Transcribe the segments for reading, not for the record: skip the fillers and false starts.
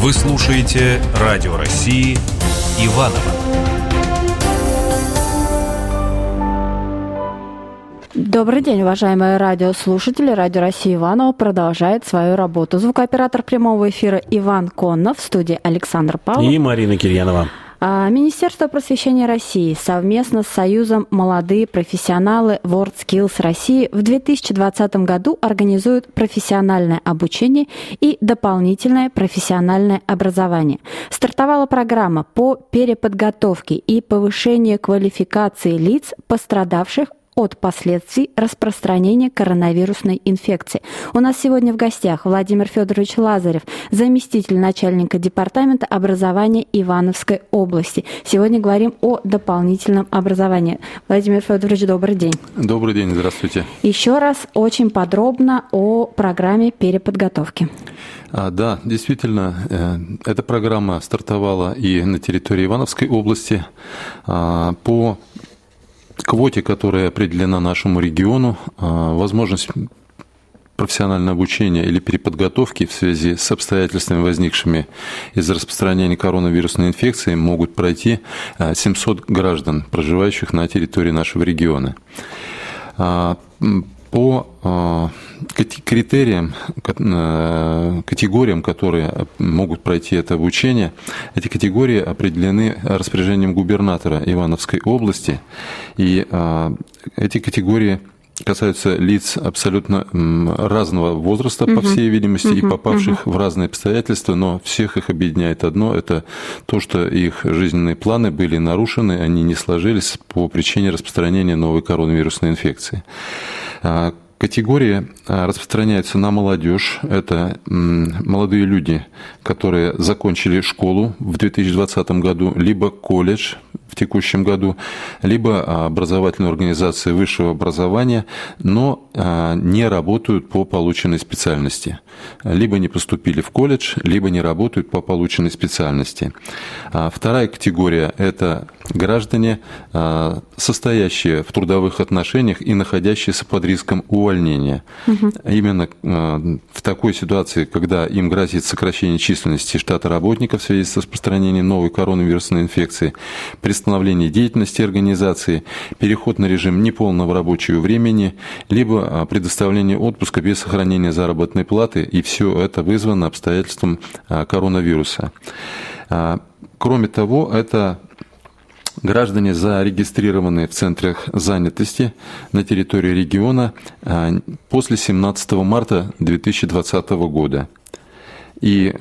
Вы слушаете Радио России Иваново. Добрый день, уважаемые радиослушатели. Радио России Иваново продолжает свою работу. Звукооператор прямого эфира Иван Коннов, в студии Александр Павлов и Марина Кирьянова. Министерство просвещения России совместно с Союзом «Молодые профессионалы WorldSkills России» в 2020 году организуют профессиональное обучение и дополнительное профессиональное образование. Стартовала программа по переподготовке и повышению квалификации лиц, пострадавших от последствий распространения коронавирусной инфекции. У нас сегодня в гостях Владимир Федорович Лазарев, заместитель начальника департамента образования Ивановской области. Сегодня говорим о дополнительном образовании. Владимир Федорович, добрый день. Добрый день, здравствуйте. Еще раз очень подробно о программе переподготовки. Да, действительно, эта программа стартовала и на территории Ивановской области по квоте, которая определена нашему региону. Возможность профессионального обучения или переподготовки в связи с обстоятельствами, возникшими из-за распространения коронавирусной инфекции, могут пройти 700 граждан, проживающих на территории нашего региона. По критериям, категориям, которые могут пройти это обучение, эти категории определены распоряжением губернатора Ивановской области, и эти категории касаются лиц абсолютно разного возраста, по всей видимости, и попавших в разные обстоятельства, но всех их объединяет одно – это то, что их жизненные планы были нарушены, они не сложились по причине распространения новой коронавирусной инфекции. Категории распространяются на молодежь. Это молодые люди, которые закончили школу в 2020 году, либо колледж в текущем году, либо образовательные организации высшего образования, но не работают по полученной специальности. Либо не поступили в колледж, либо не работают по полученной специальности. Вторая категория – это граждане, состоящие в трудовых отношениях и находящиеся под риском увольнения. Именно в такой ситуации, когда им грозит сокращение численности штата работников в связи с распространением новой коронавирусной инфекции, приостановление деятельности организации, переход на режим неполного рабочего времени, либо предоставление отпуска без сохранения заработной платы, и все это вызвано обстоятельством коронавируса. Кроме того, это граждане, зарегистрированные в центрах занятости на территории региона после 17 марта 2020 года. И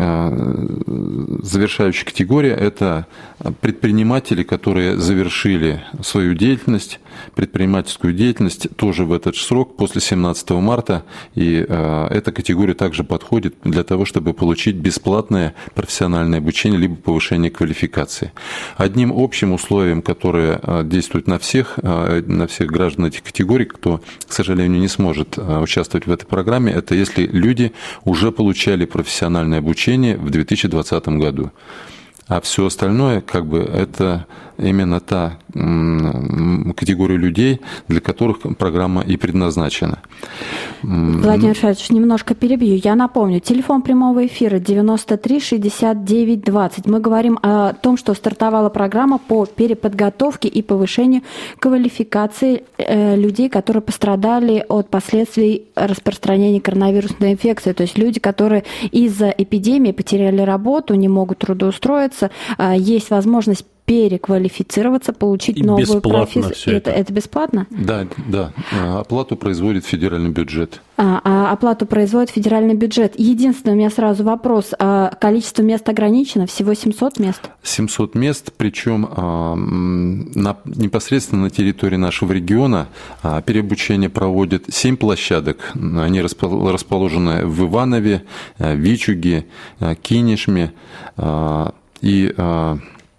завершающая категория – это предприниматели, которые завершили свою деятельность, предпринимательскую деятельность тоже в этот срок, после 17 марта. И эта категория также подходит для того, чтобы получить бесплатное профессиональное обучение либо повышение квалификации. Одним общим условием, которое действует на всех граждан этих категорий, кто, к сожалению, не сможет участвовать в этой программе, это если люди уже получали профессиональное обучение в 2020 году. А все остальное, это именно та категория людей, для которых программа и предназначена. Владимир Федорович, немножко перебью. Я напомню, телефон прямого эфира 93 69 20. Мы говорим о том, что стартовала программа по переподготовке и повышению квалификации людей, которые пострадали от последствий распространения коронавирусной инфекции. То есть люди, которые из-за эпидемии потеряли работу, не могут трудоустроиться, есть возможность переквалифицироваться, получить и новую профессию. Это бесплатно? Да. Оплату производит федеральный бюджет. Оплату производит федеральный бюджет. Единственный у меня сразу вопрос. Количество мест ограничено? Всего 700 мест? 700 мест, причем непосредственно на территории нашего региона переобучение проводят 7 площадок. Они расположены в Иванове, Вичуге, Кинешме и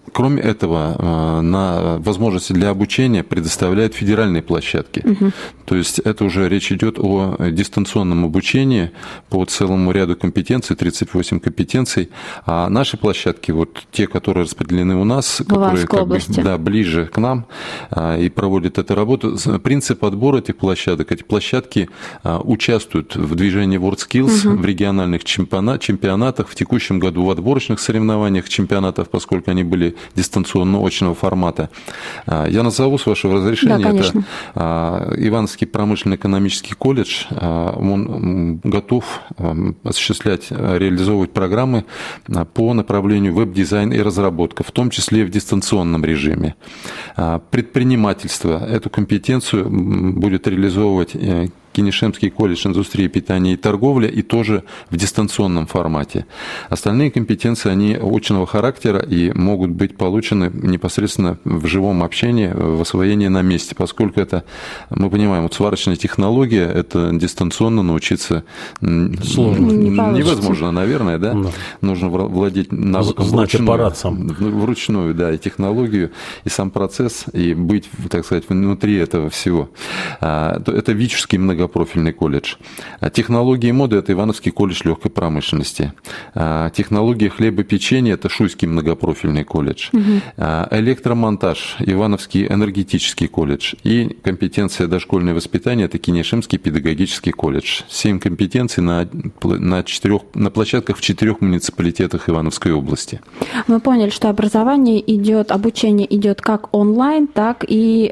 Кроме этого, на возможности для обучения предоставляют федеральные площадки. То есть это уже речь идет о дистанционном обучении по целому ряду компетенций, 38 компетенций. А наши площадки, вот те, которые распределены у нас, которые как бы, да, ближе к нам и проводят эту работу, принцип отбора этих площадок, эти площадки участвуют в движении WorldSkills, в региональных чемпионатах, в текущем году в отборочных соревнованиях чемпионатов, поскольку они были дистанционно-очного формата. Я назову, с вашего разрешения, да, это Ивановский промышленно-экономический колледж. Он готов осуществлять, реализовывать программы по направлению веб-дизайн и разработка, в том числе в дистанционном режиме. Предпринимательство, эту компетенцию будет реализовывать Кенешемский колледж индустрии, питания и торговли, и тоже в дистанционном формате. Остальные компетенции, они очного характера и могут быть получены непосредственно в живом общении, в освоении на месте, поскольку это, мы понимаем, вот сварочная технология, это дистанционно научиться сложно. Невозможно, наверное, да? Да. Нужно владеть навыком вручную, да, и технологию, и сам процесс, и быть, так сказать, внутри этого всего. Это ВИЧевский многопрофильный колледж. Технологии и моды – это Ивановский колледж легкой промышленности. Технологии хлебопечения – это Шуйский многопрофильный колледж. Электромонтаж – Ивановский энергетический колледж. И компетенция дошкольное воспитание – это Кенешемский педагогический колледж. 7 компетенций на площадках в 4 муниципалитетах Ивановской области. Мы поняли, что обучение идет как онлайн, так и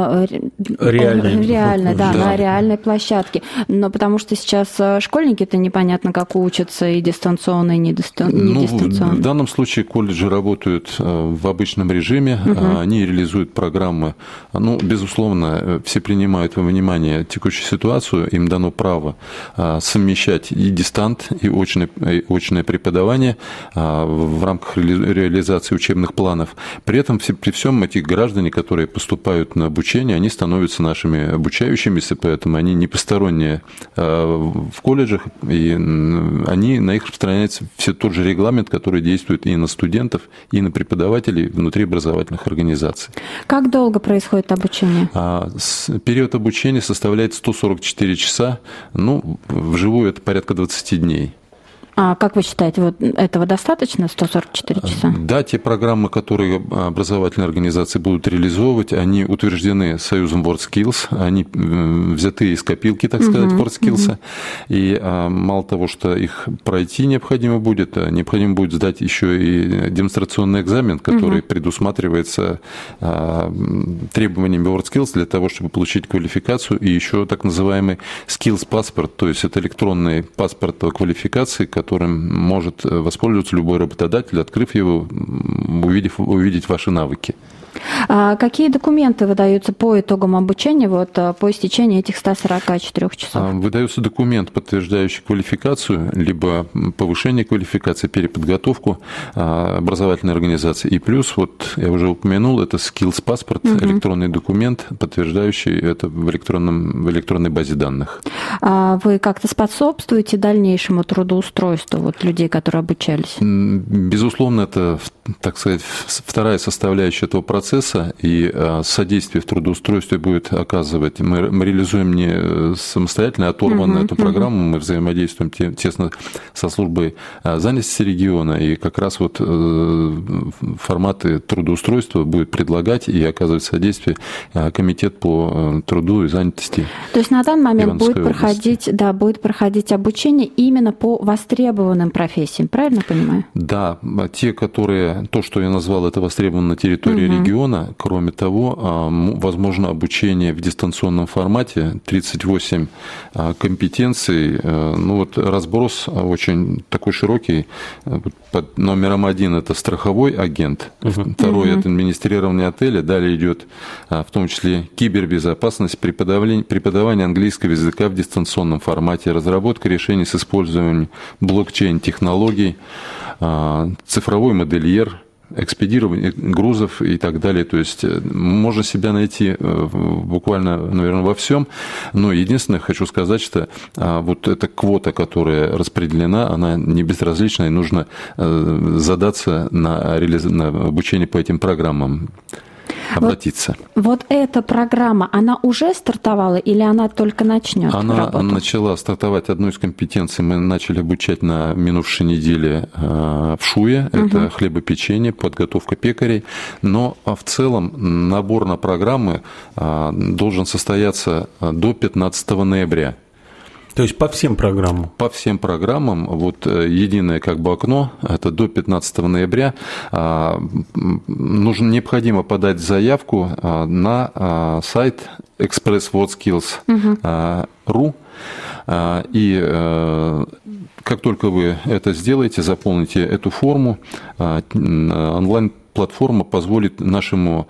реально, да, на реальной площадке. Но потому что сейчас школьники-то непонятно, как учатся, и дистанционно, и не дистанционно. В данном случае колледжи работают в обычном режиме, они реализуют программы. Безусловно, все принимают во внимание текущую ситуацию, им дано право совмещать и дистант, и очное преподавание в рамках реализации учебных планов. При этом при всем эти граждане, которые поступают на обучение, они становятся нашими обучающимися, поэтому они не посторонние в колледжах, и на них распространяется все тот же регламент, который действует и на студентов, и на преподавателей внутри образовательных организаций. Как долго происходит обучение? Период обучения составляет 144 часа, вживую это порядка 20 дней. А как вы считаете, вот этого достаточно, 144 часа? Да, те программы, которые образовательные организации будут реализовывать, они утверждены Союзом WorldSkills, они взяты из копилки, так сказать, WorldSkills. И мало того, что их пройти необходимо будет сдать еще и демонстрационный экзамен, который предусматривается требованиями WorldSkills для того, чтобы получить квалификацию, и еще так называемый Skills паспорт, то есть это электронный паспорт квалификации, которым может воспользоваться любой работодатель, открыв его, увидеть ваши навыки. Какие документы выдаются по итогам обучения, по истечении этих 144 часов? Выдается документ, подтверждающий квалификацию, либо повышение квалификации, переподготовку образовательной организации. И плюс, я уже упомянул, это Skills паспорт, электронный документ, подтверждающий это в электронной базе данных. Вы как-то способствуете дальнейшему трудоустройству людей, которые обучались? Безусловно, это, так сказать, вторая составляющая этого процесса, и содействие в трудоустройстве будет оказывать. Мы реализуем не самостоятельно оторванную эту программу, мы взаимодействуем тесно со службой занятости региона, и как раз форматы трудоустройства будет предлагать и оказывать содействие комитет по труду и занятости. То есть на данный момент будет проходить обучение именно по востребованным профессиям, правильно понимаю? Да, то, что я назвал, это востребовано на территории региона. Кроме того, возможно обучение в дистанционном формате, 38 компетенций. Разброс очень такой широкий. Под номером 1 это страховой агент, второй это администрирование отеля, далее идет в том числе кибербезопасность, преподавание английского языка в дистанционном формате, разработка решений с использованием блокчейн-технологий, цифровой модельер, экспедирования грузов и так далее. То есть можно себя найти буквально, наверное, во всем. Но единственное, хочу сказать, что вот эта квота, которая распределена, она не безразлична, и нужно задаться на обучение по этим программам. Обратиться. Вот эта программа, она уже стартовала или она только начнет Она работу? начала стартовать. Одну из компетенций мы начали обучать на минувшей неделе в ШУе. Это хлебопечение, подготовка пекарей. Но в целом набор на программы должен состояться до 15 ноября. То есть по всем программам? По всем программам. Вот единое как бы окно, это до 15 ноября. Необходимо подать заявку на сайт expresswordskills.ru. И как только вы это сделаете, заполните эту форму, онлайн-платформа позволит нашему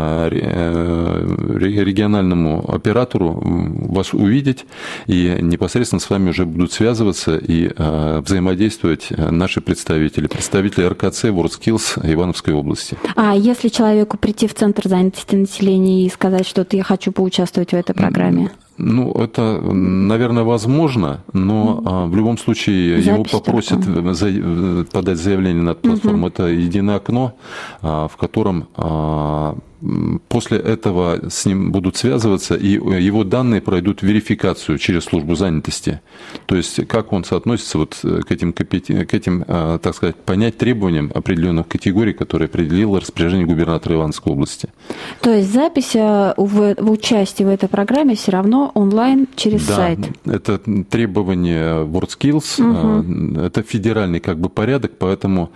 региональному оператору вас увидеть, и непосредственно с вами уже будут связываться и взаимодействовать наши представители РКЦ WorldSkills Ивановской области. А если человеку прийти в Центр занятости населения и сказать, что я хочу поучаствовать в этой программе? Ну, это, наверное, возможно, но в любом случае его попросят подать заявление на эту платформу. Это единое окно, в котором после этого с ним будут связываться, и его данные пройдут верификацию через службу занятости. То есть, как он соотносится вот к этим, так сказать, понять требованиям определенных категорий, которые определило распоряжение губернатора Ивановской области. То есть, запись в участии в этой программе все равно онлайн через сайт? Да, это требование WorldSkills, это федеральный как бы порядок, поэтому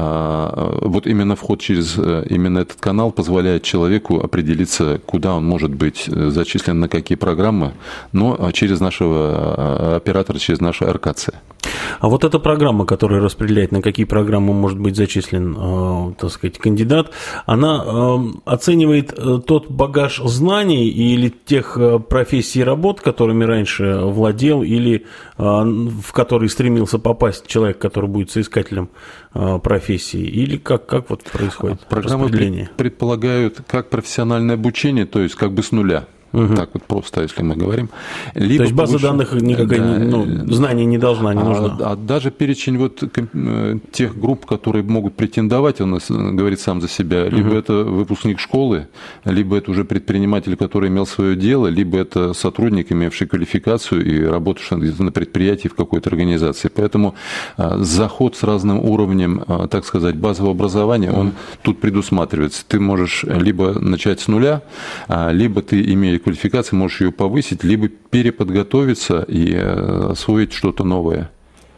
вот именно вход через именно этот канал позволяет человеку определиться, куда он может быть зачислен, на какие программы, но через нашего оператора, через нашу РКЦ. А вот эта программа, которая распределяет, на какие программы может быть зачислен, так сказать, кандидат, она оценивает тот багаж знаний или тех профессий и работ, которыми раньше владел, или в которые стремился попасть человек, который будет соискателем профессии, или как вот происходит распределение? Программы предполагают как профессиональное обучение, то есть как бы с нуля. Так вот просто, если мы говорим. Либо то есть база данных никакая, знаний не должна, не нужна. А даже перечень вот тех групп, которые могут претендовать, он говорит сам за себя, либо это выпускник школы, либо это уже предприниматель, который имел свое дело, либо это сотрудник, имевший квалификацию и работавший где-то на предприятии в какой-то организации. Поэтому заход с разным уровнем, так сказать, базового образования, он тут предусматривается. Ты можешь либо начать с нуля, либо ты имеешь квалификации, можешь ее повысить, либо переподготовиться и освоить что-то новое.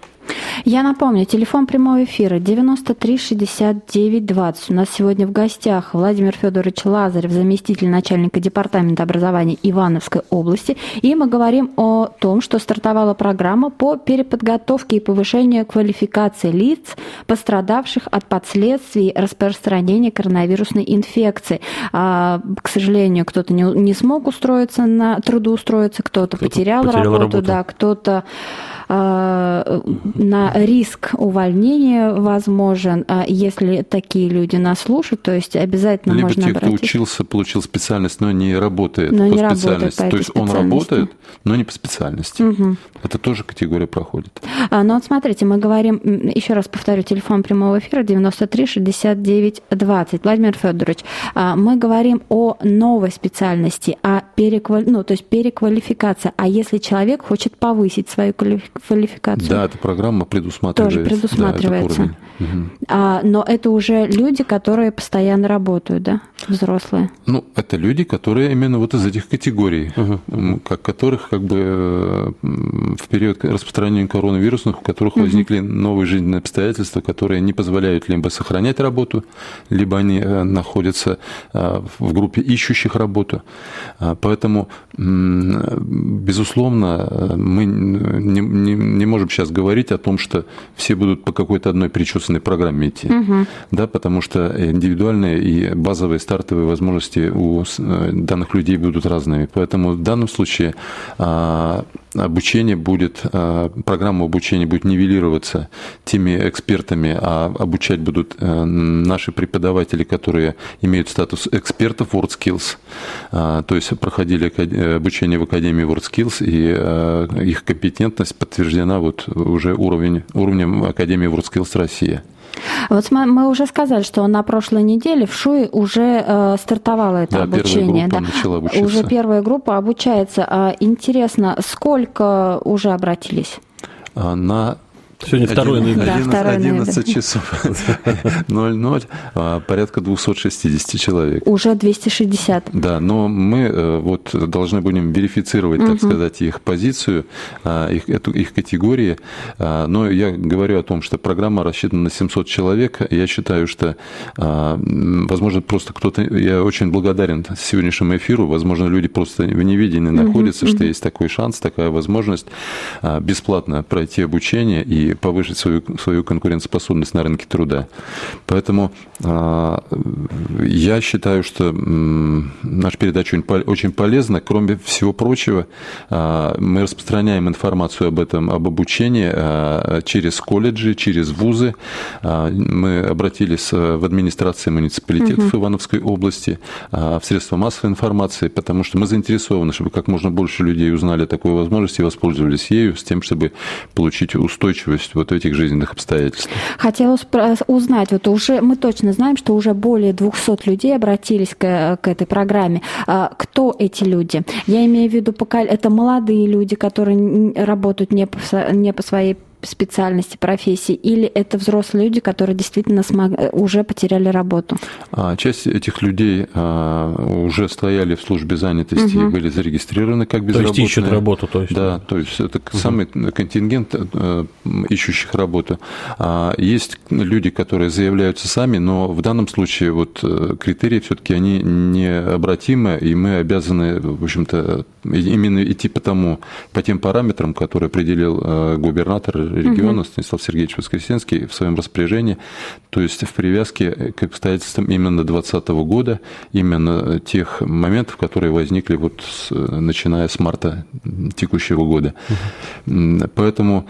Я напомню, телефон прямого эфира 93 69 20. У нас сегодня в гостях Владимир Федорович Лазарев, заместитель начальника департамента образования Ивановской области. И мы говорим о том, что стартовала программа по переподготовке и повышению квалификации лиц, пострадавших от последствий распространения коронавирусной инфекции. К сожалению, кто-то не смог трудоустроиться, кто-то потерял работу, да, кто-то на риск увольнения возможен, если такие люди нас слушают, то есть обязательно либо можно обратиться. Либо те, кто учился, получил специальность, но не работает но по не специальности. Работает по то есть он работает, но не по специальности. Это тоже категория проходит. Но вот смотрите, мы говорим, еще раз повторю, телефон прямого эфира 93 69 20. Владимир Федорович, мы говорим о новой специальности, то есть переквалификация. А если человек хочет повысить свою квалификацию? Да, эта программа предусматривает. Тоже предусматривается. Но это уже люди, которые постоянно работают, да, взрослые? Ну, это люди, которые именно вот из этих категорий, которых как бы в период распространения коронавирусных, у которых возникли новые жизненные обстоятельства, которые не позволяют либо сохранять работу, либо они находятся в группе ищущих работу. Поэтому, безусловно, мы не можем сейчас говорить о том, что все будут по какой-то одной причесанной программе идти, да, потому что индивидуальные и базовые стартовые возможности у данных людей будут разными. Поэтому в данном случае программа обучения будет нивелироваться теми экспертами, а обучать будут наши преподаватели, которые имеют статус экспертов WorldSkills, то есть проходили обучение в Академии WorldSkills, и их компетентность подтверждена вот уже уровнем Академии WorldSkills России. Вот мы уже сказали, что на прошлой неделе в ШУИ уже стартовало это обучение. Первая группа начала обучиться. Уже первая группа обучается. Интересно, сколько уже обратились? Сегодня 2 ноября. 11 часов 00, порядка 260 человек. Уже 260. Да, но мы вот должны будем верифицировать, так сказать, их позицию, их категории. Но я говорю о том, что программа рассчитана на 700 человек. Я считаю, что, возможно, просто кто-то... Я очень благодарен сегодняшнему эфиру. Возможно, люди просто в неведении находятся, что есть такой шанс, такая возможность бесплатно пройти обучение и повысить свою конкурентоспособность на рынке труда. Поэтому я считаю, что наша передача очень полезна. Кроме всего прочего, мы распространяем информацию об обучении через колледжи, через вузы. Мы обратились в администрации муниципалитетов Ивановской области, в средства массовой информации, потому что мы заинтересованы, чтобы как можно больше людей узнали о такой возможности и воспользовались ею, с тем, чтобы получить устойчивость вот в этих жизненных обстоятельствах. Хотела узнать, вот уже мы точно знаем, что уже более 200 людей обратились к этой программе. Кто эти люди? Я имею в виду, это молодые люди, которые работают не по своей специальности, профессии, или это взрослые люди, которые действительно уже потеряли работу? Часть этих людей уже стояли в службе занятости и были зарегистрированы как безработные. То есть ищут работу, то есть? Да, то есть это самый контингент ищущих работу. Есть люди, которые заявляются сами, но в данном случае вот критерии все-таки они необратимы, и мы обязаны, в общем-то, именно идти по тем параметрам, которые определил губернатор региона Станислав Сергеевич Воскресенский в своем распоряжении, то есть в привязке к обстоятельствам именно 2020 года, именно тех моментов, которые возникли вот начиная с марта текущего года. Поэтому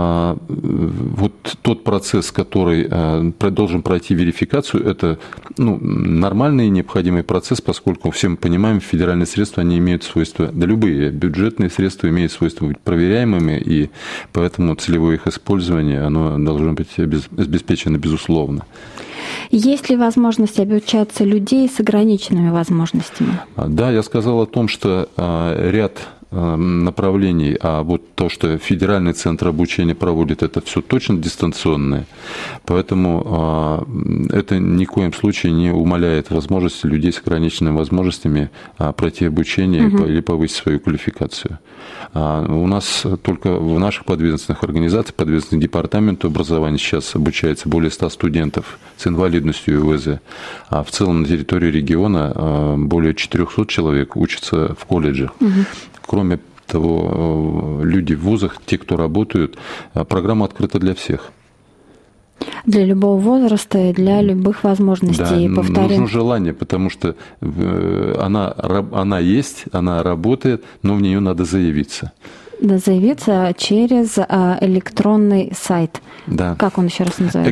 вот тот процесс, который должен пройти верификацию, это нормальный и необходимый процесс, поскольку все мы понимаем, федеральные средства, они имеют свойство, да любые бюджетные средства имеют свойство быть проверяемыми, и поэтому целевое их использование, оно должно быть обеспечено безусловно. Есть ли возможность обучаться людей с ограниченными возможностями? Да, я сказал о том, что ряд направлений, а вот то, что федеральный центр обучения проводит, это все точно дистанционное, поэтому это ни в коем случае не умаляет возможности людей с ограниченными возможностями пройти обучение или повысить свою квалификацию. У нас только в наших подведомственных организациях, подведомственных департаменту образования сейчас обучается более 100 студентов с инвалидностью и ИВЗ, а в целом на территории региона более 400 человек учатся в колледжах. Кроме того, люди в вузах, те, кто работают, программа открыта для всех. Для любого возраста и для любых возможностей. Да, нужно желание, потому что она есть, она работает, но в нее надо заявиться. Заявиться через электронный сайт. Да. Как он еще раз называется?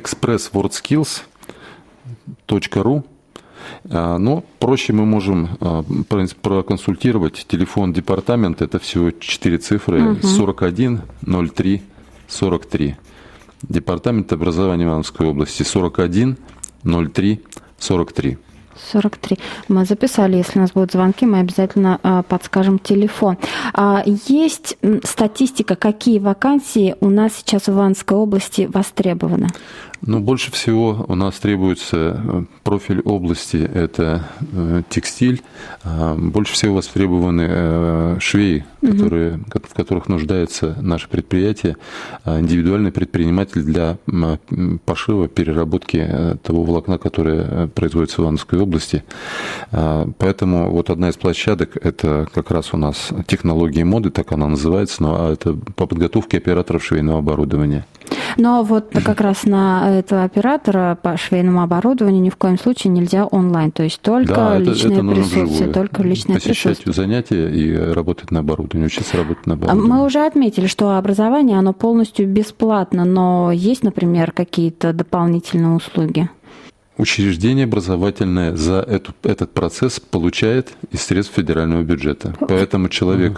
expresswordskills.ru. Но проще мы можем проконсультировать. Телефон департамента – это всего 4 цифры, 41 03 43. Департамент образования Ивановской области 41 03 43. 43. Мы записали, если у нас будут звонки, мы обязательно подскажем телефон. Есть статистика, какие вакансии у нас сейчас в Ивановской области востребованы? Больше всего у нас требуется профиль области, это текстиль. Больше всего востребованы швеи, в которых нуждается наше предприятие, индивидуальный предприниматель для пошива, переработки того волокна, которое производится в Ивановской области. Поэтому вот одна из площадок – это как раз у нас технологии моды, так она называется, но это по подготовке операторов швейного оборудования. Но вот как раз на этого оператора по швейному оборудованию ни в коем случае нельзя онлайн, то есть только личное присутствие, только личное присутствие. Посещать занятия и работать на оборудовании, учиться работать на оборудовании. Мы уже отметили, что образование, оно полностью бесплатно, но есть, например, какие-то дополнительные услуги? Учреждение образовательное за этот процесс получает из средств федерального бюджета. Поэтому человек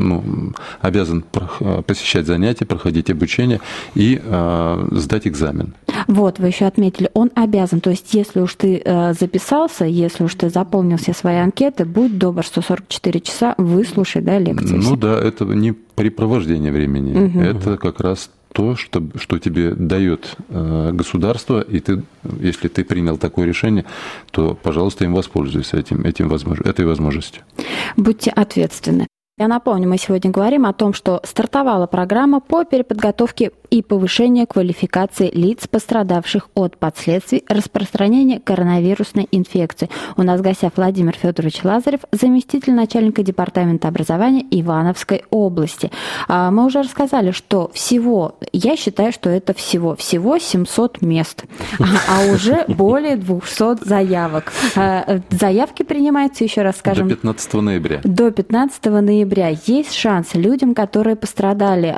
обязан посещать занятия, проходить обучение и сдать экзамен. Вот, вы еще отметили, он обязан. То есть, если уж ты записался, если уж ты заполнил все свои анкеты, будь добр, 144 часа выслушай, да, лекции. Ну да, это не препровождение времени, это как раз то, что тебе дает государство, и ты, если ты принял такое решение, то, пожалуйста, им воспользуйся этой возможностью. Будьте ответственны. Я напомню, мы сегодня говорим о том, что стартовала программа по переподготовке и повышению квалификации лиц, пострадавших от последствий распространения коронавирусной инфекции. У нас в гостях Владимир Федорович Лазарев, заместитель начальника департамента образования Ивановской области. Мы уже рассказали, что всего, я считаю, что это всего 700 мест, а уже более 200 заявок. Заявки принимаются, еще раз скажем, до 15 ноября. До 15 ноября. Есть шанс людям, которые пострадали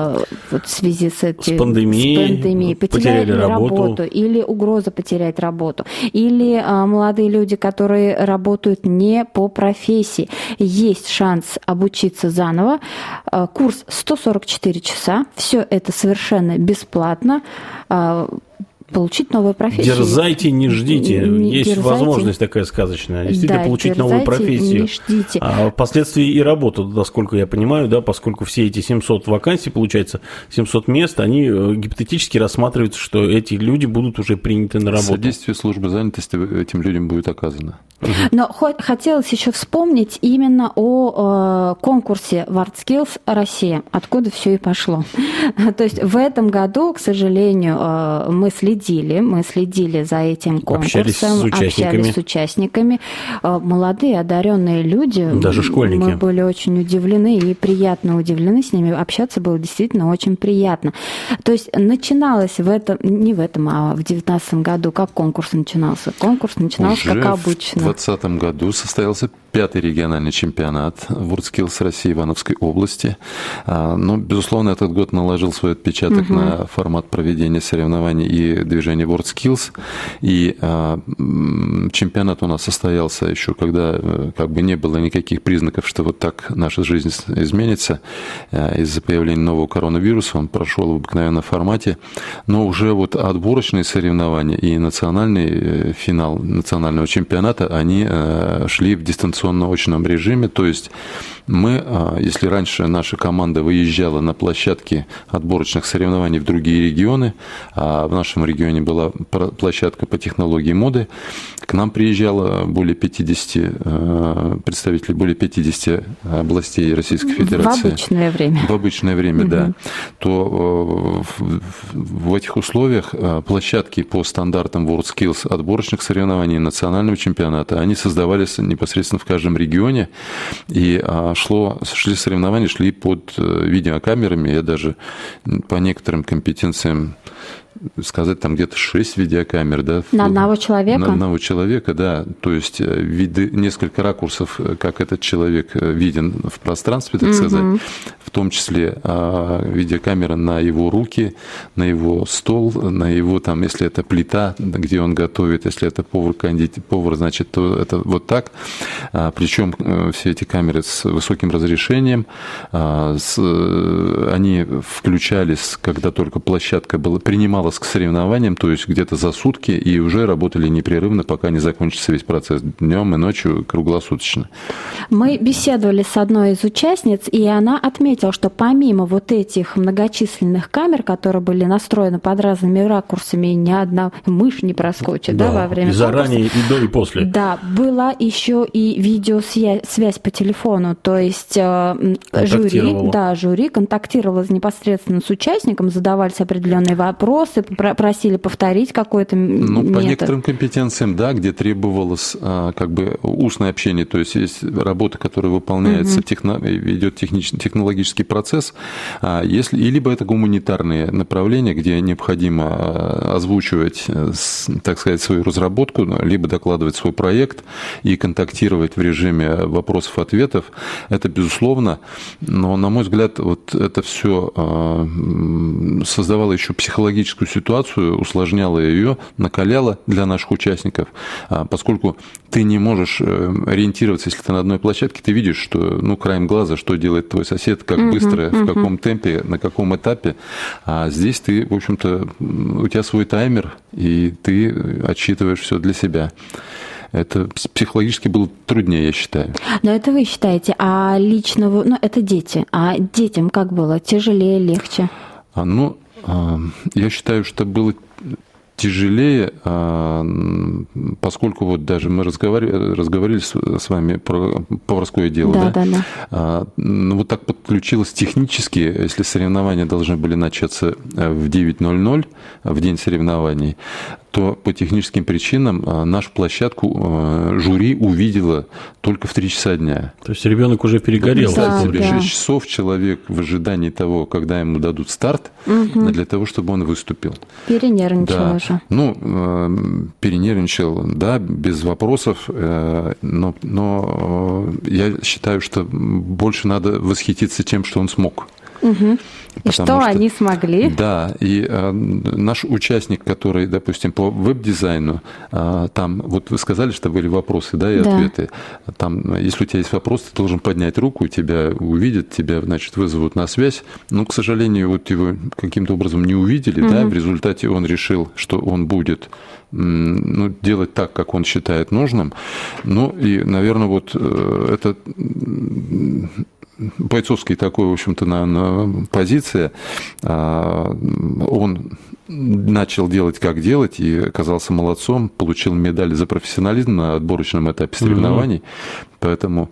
в связи с пандемией, потеряли работу или угроза потерять работу, или молодые люди, которые работают не по профессии. Есть шанс обучиться заново. Курс 144 часа. Все это совершенно бесплатно. Получить новую профессию. Дерзайте, не ждите. Есть возможность такая сказочная. Действительно, получить новую профессию. Не ждите. А впоследствии и работу, насколько я понимаю, да, поскольку все эти 700 вакансий, получается, 700 мест, они гипотетически рассматриваются, что эти люди будут уже приняты на работу. Содействие службы занятости этим людям будет оказано. Но хотелось еще вспомнить именно о конкурсе WorldSkills Россия, откуда все и пошло. То есть в этом году, к сожалению, мы следили за этим конкурсом, общались с участниками. Молодые, одаренные люди. Даже школьники. Мы были очень удивлены и приятно удивлены с ними. Общаться было действительно очень приятно. То есть начиналось не в этом, а в 2019 году. Как конкурс начинался? Конкурс начинался уже как обычно. В 2020 году состоялся 5-й региональный чемпионат WorldSkills России Ивановской области. Но, безусловно, этот год наложил свой отпечаток на формат проведения соревнований и движения WorldSkills. И чемпионат у нас состоялся еще, когда как бы не было никаких признаков, что вот так наша жизнь изменится из-за появления нового коронавируса. Он прошел в обыкновенном формате. Но уже вот отборочные соревнования и национальный финал национального чемпионата, они шли в дистанционно-очном режиме. То есть мы, если раньше наша команда выезжала на площадки отборочных соревнований в другие регионы, а в нашем регионе была площадка по технологии моды, к нам приезжало более 50 представителей, более 50 областей Российской Федерации. В обычное время. В обычное время, да. То в этих условиях площадки по стандартам WorldSkills отборочных соревнований национального чемпионата, они создавались непосредственно в каждом регионе, и шли соревнования, шли под видеокамерами. Я даже по некоторым компетенциям сказать, там где-то 6 видеокамер, да. На одного человека? На одного человека, да. То есть несколько ракурсов, как этот человек виден в пространстве, так сказать. В том числе видеокамера на его руки, на его стол, на его, там, если это плита, где он готовит, если это повар, значит, то это вот так. Причем все эти камеры с высоким разрешением, они включались, когда только площадка принималась к соревнованиям, то есть где-то за сутки, и уже работали непрерывно, пока не закончится весь процесс, днем и ночью, круглосуточно. Мы беседовали с одной из участниц, и она отметила, что помимо вот этих многочисленных камер, которые были настроены под разными ракурсами, ни одна мышь не проскочит, да, во время и заранее, и до, и после. Да, была еще и видеосвязь по телефону, то есть жюри контактировало непосредственно с участником, задавались определенные вопросы, компетенции, просили повторить какой-то метод? По некоторым компетенциям, да, где требовалось как бы устное общение, то есть есть работа, которая выполняется, ведет технологический процесс, либо это гуманитарные направления, где необходимо озвучивать, так сказать, свою разработку, либо докладывать свой проект и контактировать в режиме вопросов-ответов, это безусловно, но, на мой взгляд, вот это все создавало еще психологическую ситуацию, усложняло ее, накаляло для наших участников, поскольку ты не можешь ориентироваться, если ты на одной площадке, ты видишь, что, краем глаза, что делает твой сосед, как быстро, в каком темпе, на каком этапе, а здесь ты, в общем-то, у тебя свой таймер, и ты отсчитываешь все для себя. Это психологически было труднее, я считаю. Но это вы считаете, а лично это дети. А детям как было? Тяжелее, легче? Я считаю, что было тяжелее, поскольку вот даже мы разговаривали с вами про поварское дело. Да. Вот так подключилось технически, если соревнования должны были начаться в 9:00 в день соревнований, то по техническим причинам нашу площадку жюри увидела только в 3 часа дня. То есть ребенок уже перегорел. Представьте себе, 6 часов человек в ожидании того, когда ему дадут старт, для того, чтобы он выступил. Перенервничал уже. Перенервничал, да, без вопросов, но я считаю, что больше надо восхититься тем, что он смог. И что они смогли? Да, и наш участник, который, допустим, по веб-дизайну, там, вот вы сказали, что были вопросы, да, и ответы. Там, если у тебя есть вопрос, ты должен поднять руку, тебя увидят, тебя, значит, вызовут на связь. Но, к сожалению, вот его каким-то образом не увидели, да, в результате он решил, что он будет делать так, как он считает нужным. И, наверное, вот это бойцовский такой, в общем-то, наверное, позиция. Он начал делать, как делать, и оказался молодцом, получил медаль за профессионализм на отборочном этапе соревнований. Поэтому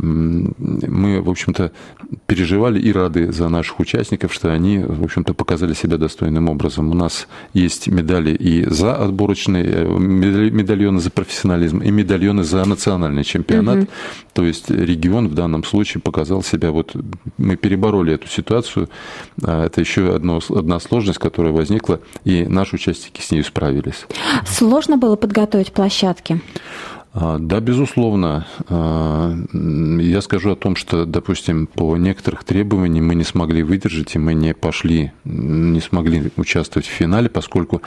мы, в общем-то, переживали и рады за наших участников, что они, в общем-то, показали себя достойным образом. У нас есть медали и за отборочные, медальоны за профессионализм, и медальоны за национальный чемпионат. То есть регион в данном случае показал себя. Вот мы перебороли эту ситуацию. Это еще одна сложность, которая возникла, и наши участники с ней справились. Сложно было подготовить площадки? Да, безусловно. Я скажу о том, что, допустим, по некоторых требованиям мы не смогли выдержать, и мы не смогли участвовать в финале, поскольку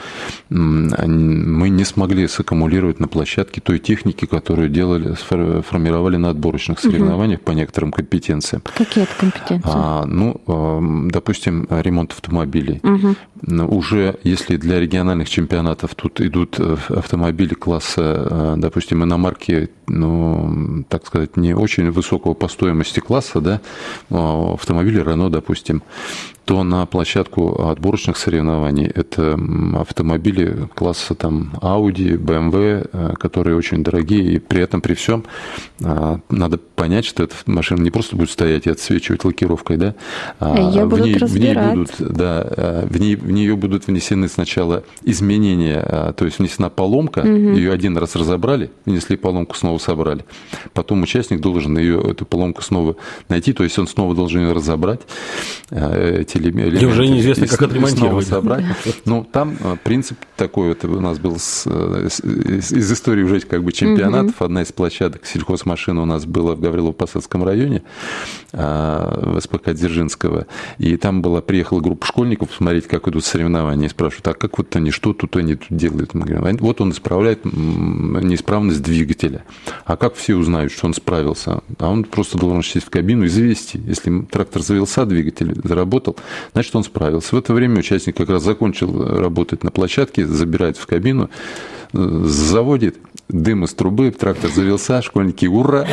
мы не смогли саккумулировать на площадке той техники, которую формировали на отборочных соревнованиях по некоторым компетенциям. Какие это компетенции? Допустим, ремонт автомобилей. Уже если для региональных чемпионатов тут идут автомобили класса, допустим, иномарки, так сказать, не очень высокого по стоимости класса, да, автомобили Renault, допустим, то на площадку отборочных соревнований это автомобили класса там Audi, BMW, которые очень дорогие, и при этом, при всем, надо понять, что эта машина не просто будет стоять и отсвечивать лакировкой, да, ее будут разбирать. В нее будут внесены сначала изменения, то есть внесена поломка, ее один раз разобрали, внесли поломку, снова собрали. Потом участник должен эту поломку снова найти, то есть он снова должен ее разобрать, эти элементы. И уже неизвестно, как отремонтировать. Собрать. Там принцип такой, это у нас был из истории уже как бы чемпионатов. Одна из площадок сельхозмашины у нас была в Гаврилово-Посадском районе, в СПК Дзержинского. И там приехала группа школьников посмотреть, как идут соревнования. И спрашивают, а как вот они, что тут они тут делают? Мы говорим, вот он исправляет неисправность двигателя. А как все узнают, что он справился? А он просто должен сесть в кабину и завести. Если трактор завелся, двигатель заработал, значит, он справился. В это время участник как раз закончил работать на площадке, забирает в кабину, заводит, дым из трубы, трактор завелся, школьники, ура!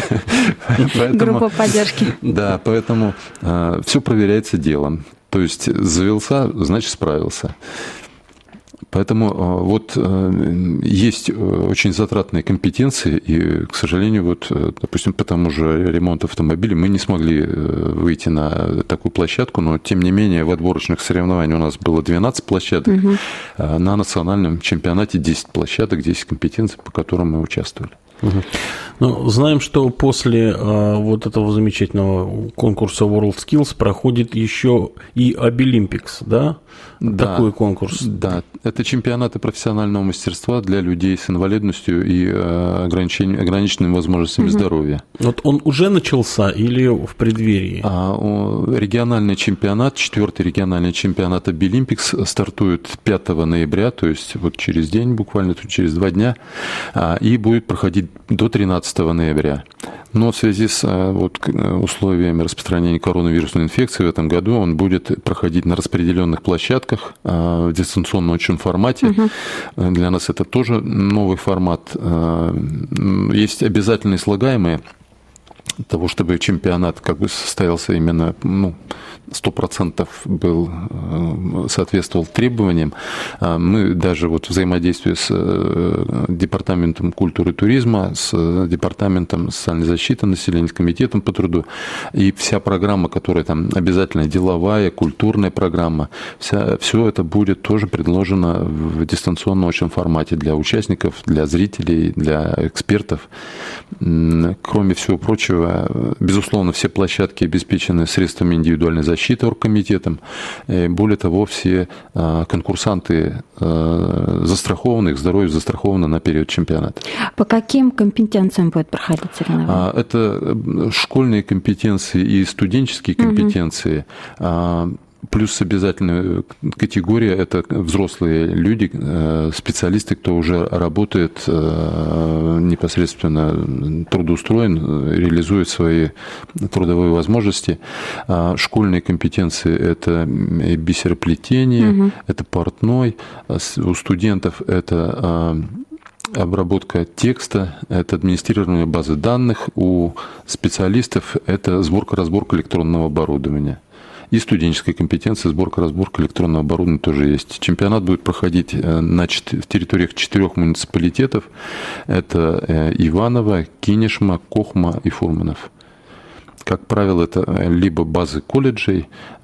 Группа поддержки. Да, поэтому все проверяется делом. То есть завелся, значит, справился. Поэтому вот есть очень затратные компетенции, и, к сожалению, вот, допустим, по тому же ремонту автомобилей мы не смогли выйти на такую площадку, но, тем не менее, в отборочных соревнованиях у нас было 12 площадок, на национальном чемпионате 10 площадок, 10 компетенций, по которым мы участвовали. Ну, знаем, что после вот этого замечательного конкурса WorldSkills проходит еще и Abilimpics, да? Такой конкурс. Да, это чемпионаты профессионального мастерства для людей с инвалидностью и ограниченными возможностями здоровья. Вот он уже начался или в преддверии? Региональный чемпионат, 4-й региональный чемпионат Abilimpics стартует 5 ноября, то есть вот через день, буквально через 2 дня, и будет проходить до 13 ноября. Но в связи с условиями распространения коронавирусной инфекции в этом году он будет проходить на распределенных площадках в дистанционном очень формате. Для нас это тоже новый формат. Есть обязательные слагаемые того, чтобы чемпионат состоялся именно 100% соответствовал требованиям. Мы даже взаимодействие с Департаментом культуры и туризма, с Департаментом социальной защиты населения, с Комитетом по труду, и вся программа, которая там обязательно деловая, культурная программа, все это будет тоже предложено в дистанционном очном формате для участников, для зрителей, для экспертов. Кроме всего прочего, безусловно, все площадки обеспечены средствами индивидуальной защиты оргкомитетом. Более того, все конкурсанты застрахованы, их здоровье застраховано на период чемпионата. По каким компетенциям будет проходить соревнования? Это школьные компетенции и студенческие компетенции. Плюс обязательная категория – это взрослые люди, специалисты, кто уже работает непосредственно трудоустроен, реализует свои трудовые возможности. Школьные компетенции – это бисероплетение, это портной. У студентов это обработка текста, это администрирование базы данных. У специалистов это сборка-разборка электронного оборудования. И студенческая компетенция, сборка-разборка электронного оборудования тоже есть. Чемпионат будет проходить в территориях 4 муниципалитетов. Это Иваново, Кинешма, Кохма и Фурманов. Как правило, это либо базы колледжей,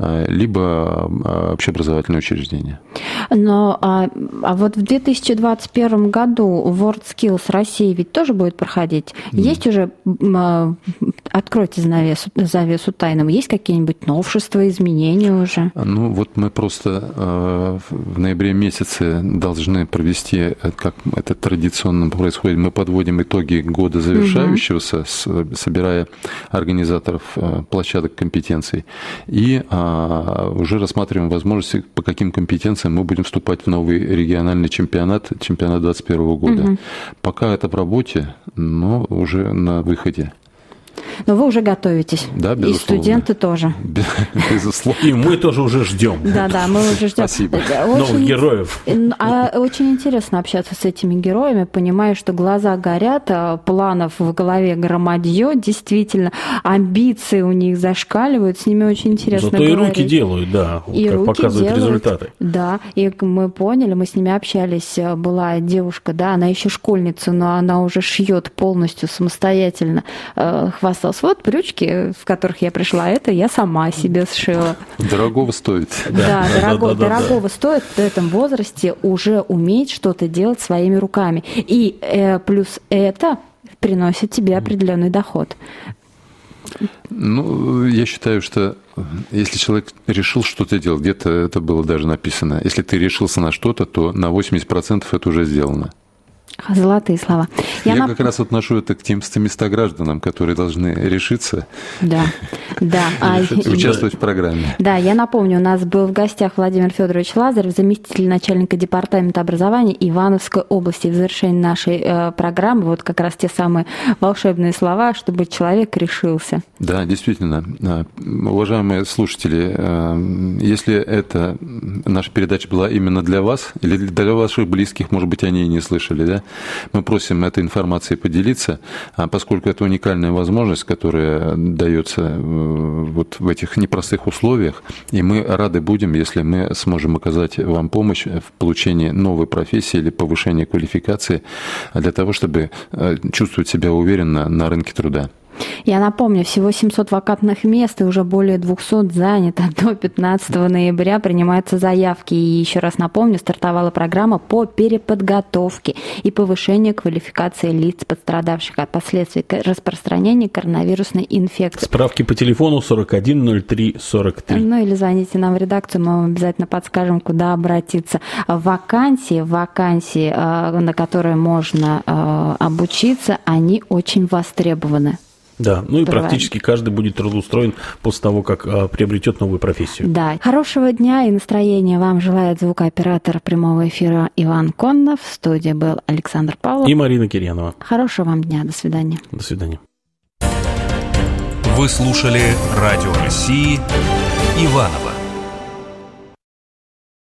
либо общеобразовательные учреждения. Но вот в 2021 году WorldSkills России ведь тоже будет проходить. Есть уже, откройте завесу тайным, есть какие-нибудь новшества, изменения уже? Ну, вот мы просто в ноябре месяце должны провести, как это традиционно происходит, мы подводим итоги года завершающегося, собирая организаторов площадок компетенций, и уже рассматриваем возможности, по каким компетенциям мы будем вступать в новый региональный чемпионат 2021 года. Пока это в работе, но уже на выходе. Но вы уже готовитесь. Да, безусловно. И студенты тоже. Безусловно. И мы тоже уже ждем. Да, мы уже ждем. Спасибо. Новых героев. Очень интересно общаться с этими героями, понимая, что глаза горят, планов в голове громадье, действительно, амбиции у них зашкаливают, с ними очень интересно Зато говорить. и руки делают, да, и как руки показывают делают, результаты. Да, и мы поняли, мы с ними общались, была девушка, да, она еще школьница, но она уже шьет полностью самостоятельно, хвасталась. Вот брючки, в которых я пришла, это я сама себе сшила. Дорогого стоит. Да, дорогого стоит в этом возрасте уже уметь что-то делать своими руками. И плюс это приносит тебе определенный доход. Ну, я считаю, что если человек решил что-то делать, где-то это было даже написано, если ты решился на что-то, то на 80% это уже сделано. Золотые слова. Я как раз отношу это к тем 100 гражданам, которые должны решиться участвовать в программе. Да, я напомню, у нас был в гостях Владимир Федорович Лазарев, заместитель начальника департамента образования Ивановской области. В завершении нашей программы вот как раз те самые волшебные слова, чтобы человек решился. Да, действительно. Уважаемые слушатели, если эта наша передача была именно для вас или для ваших близких, может быть, они и не слышали, да, Мы просим этой информацией поделиться, поскольку это уникальная возможность, которая дается вот в этих непростых условиях, и мы рады будем, если мы сможем оказать вам помощь в получении новой профессии или повышении квалификации для того, чтобы чувствовать себя уверенно на рынке труда. Я напомню, всего 700 вакантных мест и уже более 200 занято. До 15 ноября принимаются заявки. И еще раз напомню, стартовала программа по переподготовке и повышению квалификации лиц, пострадавших от последствий распространения коронавирусной инфекции. Справки по телефону 410343. Ну или звоните нам в редакцию, мы вам обязательно подскажем, куда обратиться. Вакансии, на которые можно обучиться, они очень востребованы. Да, ну и практически каждый будет трудоустроен после того, как приобретет новую профессию. Да. Хорошего дня и настроения вам желает звукооператор прямого эфира Иван Коннов. В студии был Александр Павлов. И Марина Кирьянова. Хорошего вам дня. До свидания. До свидания. Вы слушали Радио России Иваново.